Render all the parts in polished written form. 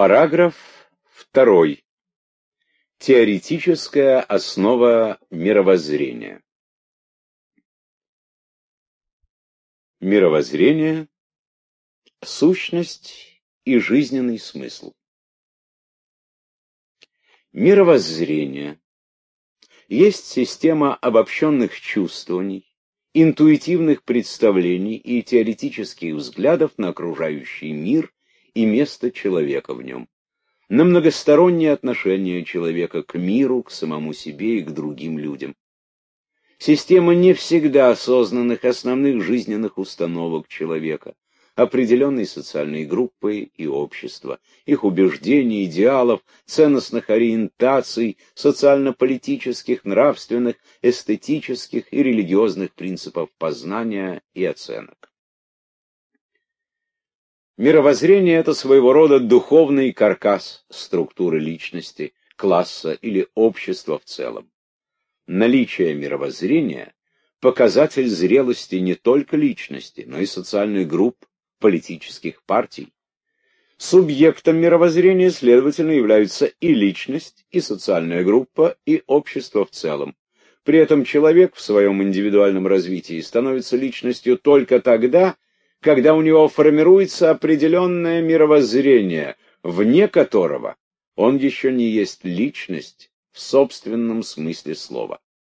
Параграф 2. Теоретическая основа мировоззрения. Мировоззрение — сущность и жизненный смысл. Мировоззрение есть система обобщенных чувствований, интуитивных представлений и теоретических взглядов на окружающий мир и место человека в нем, на многосторонние отношения человека к миру, к самому себе и к другим людям. Система не всегда осознанных основных жизненных установок человека, определенной социальной группы и общества, их убеждений, идеалов, ценностных ориентаций, социально-политических, нравственных, эстетических и религиозных принципов познания и оценок. Мировоззрение — это своего рода духовный каркас структуры личности, класса или общества в целом. Наличие мировоззрения — показатель зрелости не только личности, но и социальных групп, политических партий. Субъектом мировоззрения, следовательно, являются и личность, и социальная группа, и общество в целом. При этом человек в своем индивидуальном развитии становится личностью только тогда, когда у него формируется определенное мировоззрение, вне которого он еще не есть личность в собственном смысле слова.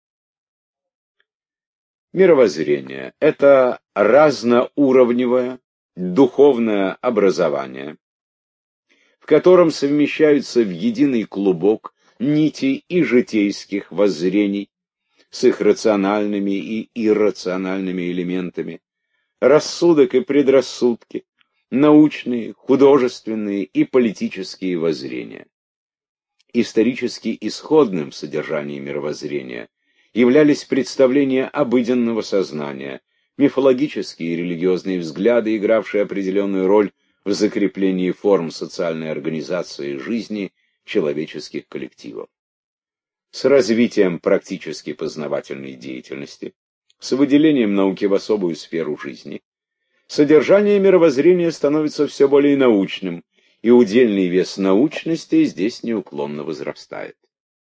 Мировоззрение — это разноуровневое духовное образование, в котором совмещаются в единый клубок нити и житейских воззрений с их рациональными и иррациональными элементами, рассудок и предрассудки, научные, художественные и политические воззрения. Исторически исходным в содержании мировоззрения являлись представления обыденного сознания, мифологические и религиозные взгляды, игравшие определенную роль в закреплении форм социальной организации жизни человеческих коллективов. С развитием практически познавательной деятельности, с выделением науки в особую сферу жизни, содержание мировоззрения становится все более научным, и удельный вес научности здесь неуклонно возрастает.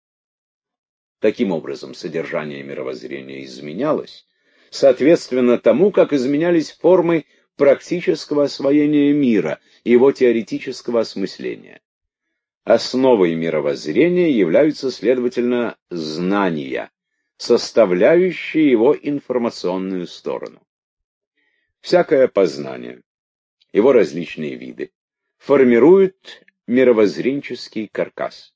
Таким образом, содержание мировоззрения изменялось, соответственно тому, как изменялись формы практического освоения мира и его теоретического осмысления. Основой мировоззрения являются, следовательно, знания, составляющие его информационную сторону. Всякое познание, его различные виды, формируют мировоззренческий каркас.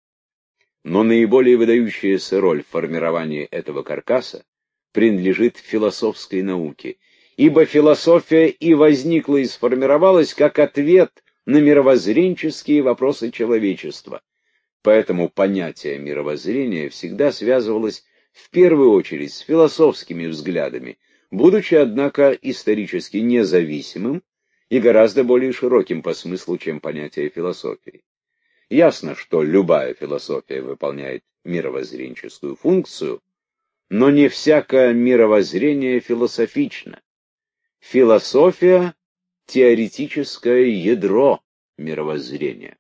Но наиболее выдающаяся роль в формировании этого каркаса принадлежит философской науке, ибо философия и возникла и сформировалась как ответ на мировоззренческие вопросы человечества. Поэтому понятие мировоззрения всегда связывалось в первую очередь с философскими взглядами, будучи, однако, исторически независимым и гораздо более широким по смыслу, чем понятие философии. Ясно, что любая философия выполняет мировоззренческую функцию, но не всякое мировоззрение философично. Философия — теоретическое ядро мировоззрения.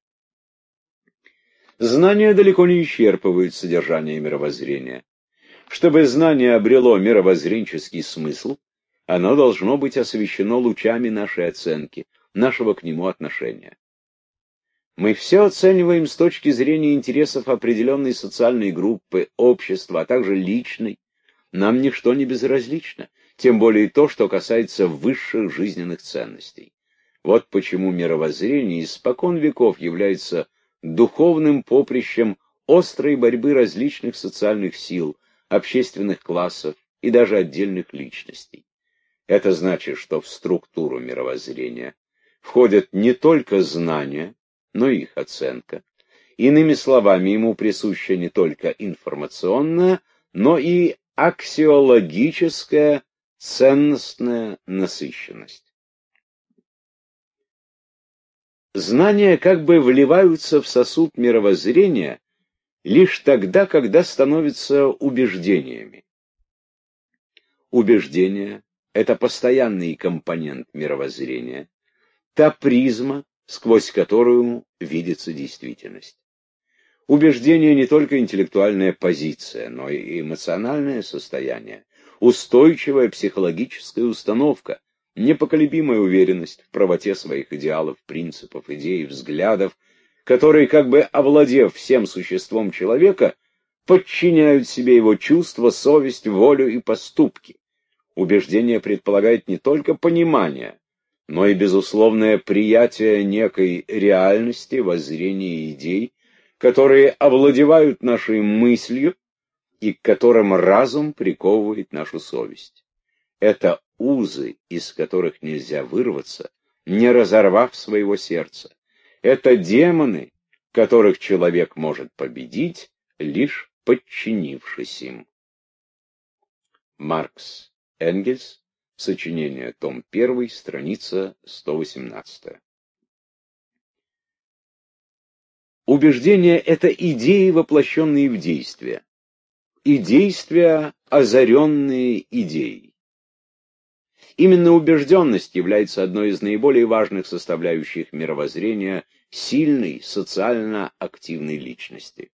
Знания далеко не исчерпывают содержание мировоззрения. Чтобы знание обрело мировоззренческий смысл, оно должно быть освещено лучами нашей оценки, нашего к нему отношения. Мы все оцениваем с точки зрения интересов определенной социальной группы, общества, а также личной. Нам ничто не безразлично, тем более то, что касается высших жизненных ценностей. Вот почему мировоззрение испокон веков является духовным поприщем острой борьбы различных социальных сил, общественных классов и даже отдельных личностей. Это значит, что в структуру мировоззрения входят не только знания, но и их оценка. Иными словами, ему присуща не только информационная, но и аксиологическая ценностная насыщенность. Знания как бы вливаются в сосуд мировоззрения лишь тогда, когда становятся убеждениями. Убеждение — это постоянный компонент мировоззрения, та призма, сквозь которую видится действительность. Убеждение не только интеллектуальная позиция, но и эмоциональное состояние, устойчивая психологическая установка, непоколебимая уверенность в правоте своих идеалов, принципов, идей, взглядов, которые, как бы овладев всем существом человека, подчиняют себе его чувства, совесть, волю и поступки. Убеждение предполагает не только понимание, но и безусловное приятие некой реальности, воззрения и идей, которые овладевают нашей мыслью и к которым разум приковывает нашу совесть. Это узы, из которых нельзя вырваться, не разорвав своего сердца. Это демоны, которых человек может победить, лишь подчинившись им. Маркс, Энгельс, сочинение, том 1, страница 118. Убеждения — это идеи, воплощенные в действие, и действия, озаренные идеей. Именно убежденность является одной из наиболее важных составляющих мировоззрения сильной, социально активной личности.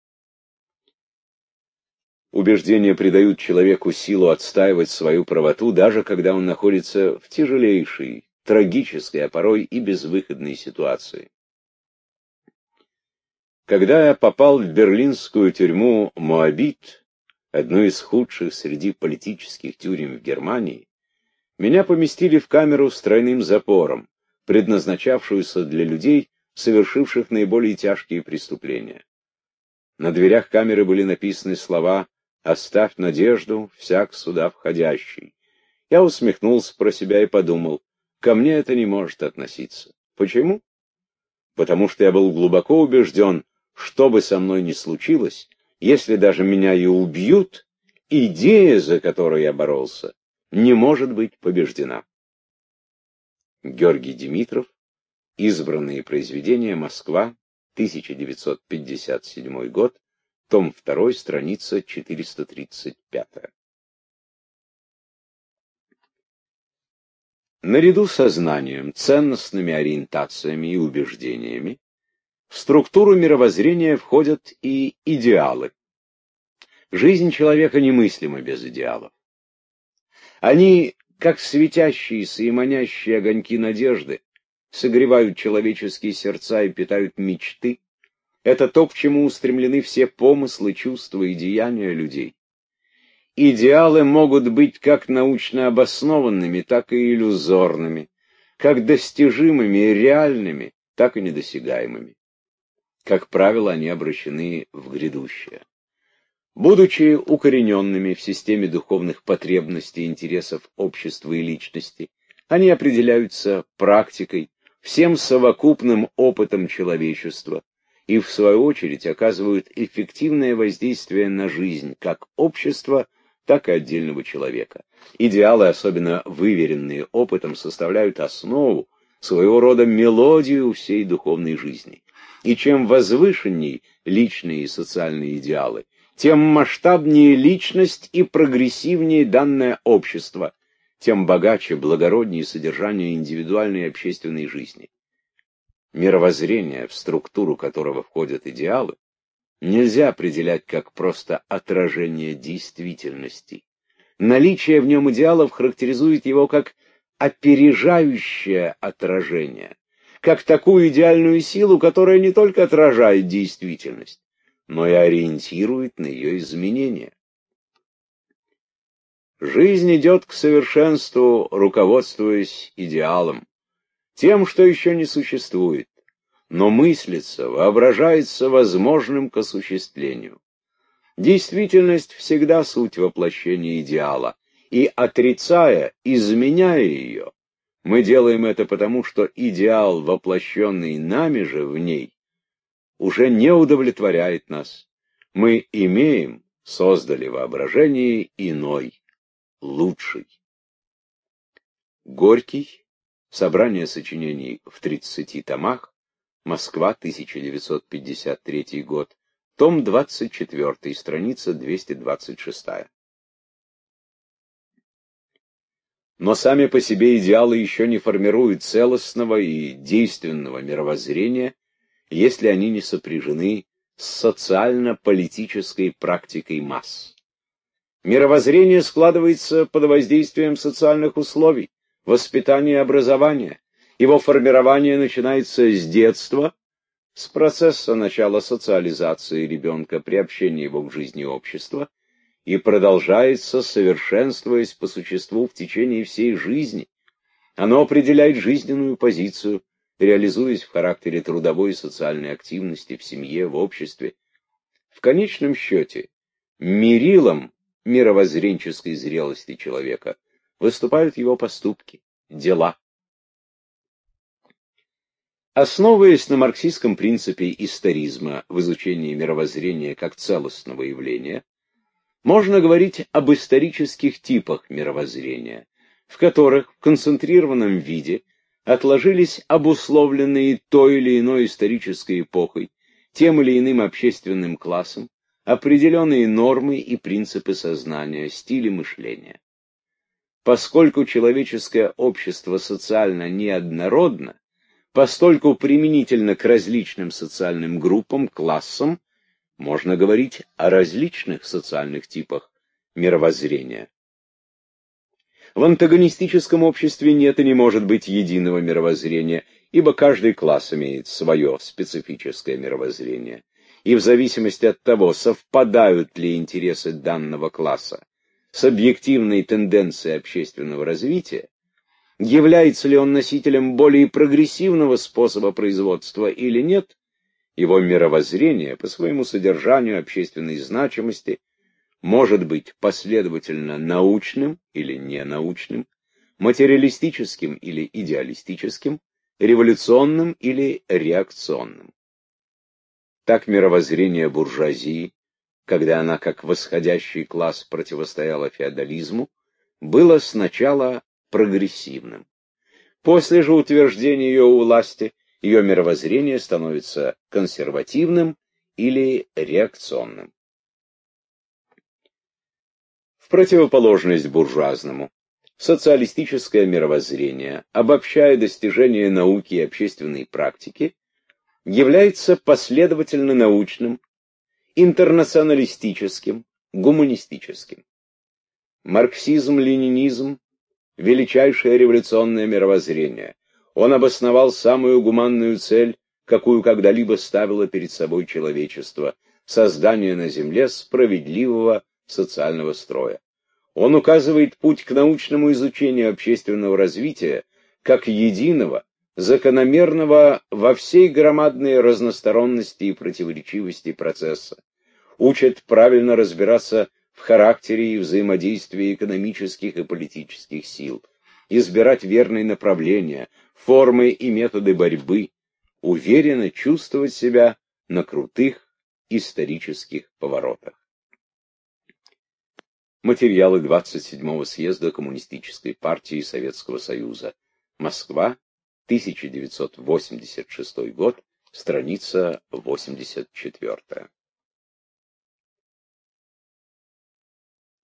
Убеждения придают человеку силу отстаивать свою правоту, даже когда он находится в тяжелейшей, трагической, а порой и безвыходной ситуации. Когда я попал в берлинскую тюрьму Моабит, одну из худших среди политических тюрем в Германии, меня поместили в камеру с тройным запором, предназначавшуюся для людей, совершивших наиболее тяжкие преступления. На дверях камеры были написаны слова «Оставь надежду, всяк сюда входящий». Я усмехнулся про себя и подумал, ко мне это не может относиться. Почему? Потому что я был глубоко убежден, что бы со мной ни случилось, если даже меня и убьют, идея, за которую я боролся, не может быть побеждена. Георгий Димитров. Избранные произведения. Москва. 1957 год. Том 2. Страница 435. Наряду со знанием, ценностными ориентациями и убеждениями в структуру мировоззрения входят и идеалы. Жизнь человека немыслима без идеалов. Они, как светящиеся и манящие огоньки надежды, согревают человеческие сердца и питают мечты. Это то, к чему устремлены все помыслы, чувства и деяния людей. Идеалы могут быть как научно обоснованными, так и иллюзорными, как достижимыми и реальными, так и недосягаемыми. Как правило, они обращены в грядущее. Будучи укорененными в системе духовных потребностей и интересов общества и личности, они определяются практикой, всем совокупным опытом человечества и, в свою очередь, оказывают эффективное воздействие на жизнь как общества, так и отдельного человека. Идеалы, особенно выверенные опытом, составляют основу, своего рода мелодию всей духовной жизни. И чем возвышенней личные и социальные идеалы, тем масштабнее личность и прогрессивнее данное общество, тем богаче, благороднее содержание индивидуальной и общественной жизни. Мировоззрение, в структуру которого входят идеалы, нельзя определять как просто отражение действительности. Наличие в нем идеалов характеризует его как опережающее отражение, как такую идеальную силу, которая не только отражает действительность, но и ориентирует на ее изменения. Жизнь идет к совершенству, руководствуясь идеалом, тем, что еще не существует, но мыслится, воображается возможным к осуществлению. Действительность всегда суть воплощения идеала, и, отрицая, изменяя ее, мы делаем это потому, что идеал, воплощенный нами же в ней, уже не удовлетворяет нас. Мы создали воображение иной, лучший. Горький. Собрание сочинений в 30 томах. Москва, 1953 год. Том 24, страница 226. Но сами по себе идеалы еще не формируют целостного и действенного мировоззрения, если они не сопряжены с социально-политической практикой масс. Мировоззрение складывается под воздействием социальных условий, воспитания и образования. Его формирование начинается с детства, с процесса начала социализации ребенка, приобщения его к жизни общества, и продолжается, совершенствуясь по существу в течение всей жизни. Оно определяет жизненную позицию, реализуясь в характере трудовой и социальной активности в семье, в обществе. В конечном счете, мерилом мировоззренческой зрелости человека выступают его поступки, дела. Основываясь на марксистском принципе историзма в изучении мировоззрения как целостного явления, можно говорить об исторических типах мировоззрения, в которых в концентрированном виде отложились обусловленные той или иной исторической эпохой, тем или иным общественным классом, определенные нормы и принципы сознания, стили мышления. Поскольку человеческое общество социально неоднородно, постольку применительно к различным социальным группам, классам, можно говорить о различных социальных типах мировоззрения. В антагонистическом обществе нет и не может быть единого мировоззрения, ибо каждый класс имеет свое специфическое мировоззрение. И в зависимости от того, совпадают ли интересы данного класса с объективной тенденцией общественного развития, является ли он носителем более прогрессивного способа производства или нет, его мировоззрение по своему содержанию, общественной значимости может быть последовательно научным или ненаучным, материалистическим или идеалистическим, революционным или реакционным. Так мировоззрение буржуазии, когда она как восходящий класс противостояла феодализму, было сначала прогрессивным. После же утверждения ее у власти, ее мировоззрение становится консервативным или реакционным. В противоположность буржуазному, социалистическое мировоззрение, обобщая достижения науки и общественной практики, является последовательно научным, интернационалистическим, гуманистическим. Марксизм-ленинизм – величайшее революционное мировоззрение. Он обосновал самую гуманную цель, какую когда-либо ставило перед собой человечество – создание на Земле справедливого социального строя. Он указывает путь к научному изучению общественного развития как единого, закономерного во всей громадной разносторонности и противоречивости процесса. Учит правильно разбираться в характере и взаимодействии экономических и политических сил, избирать верные направления, формы и методы борьбы, уверенно чувствовать себя на крутых исторических поворотах. Материалы 27-го съезда Коммунистической партии Советского Союза. Москва, 1986 год, страница 84.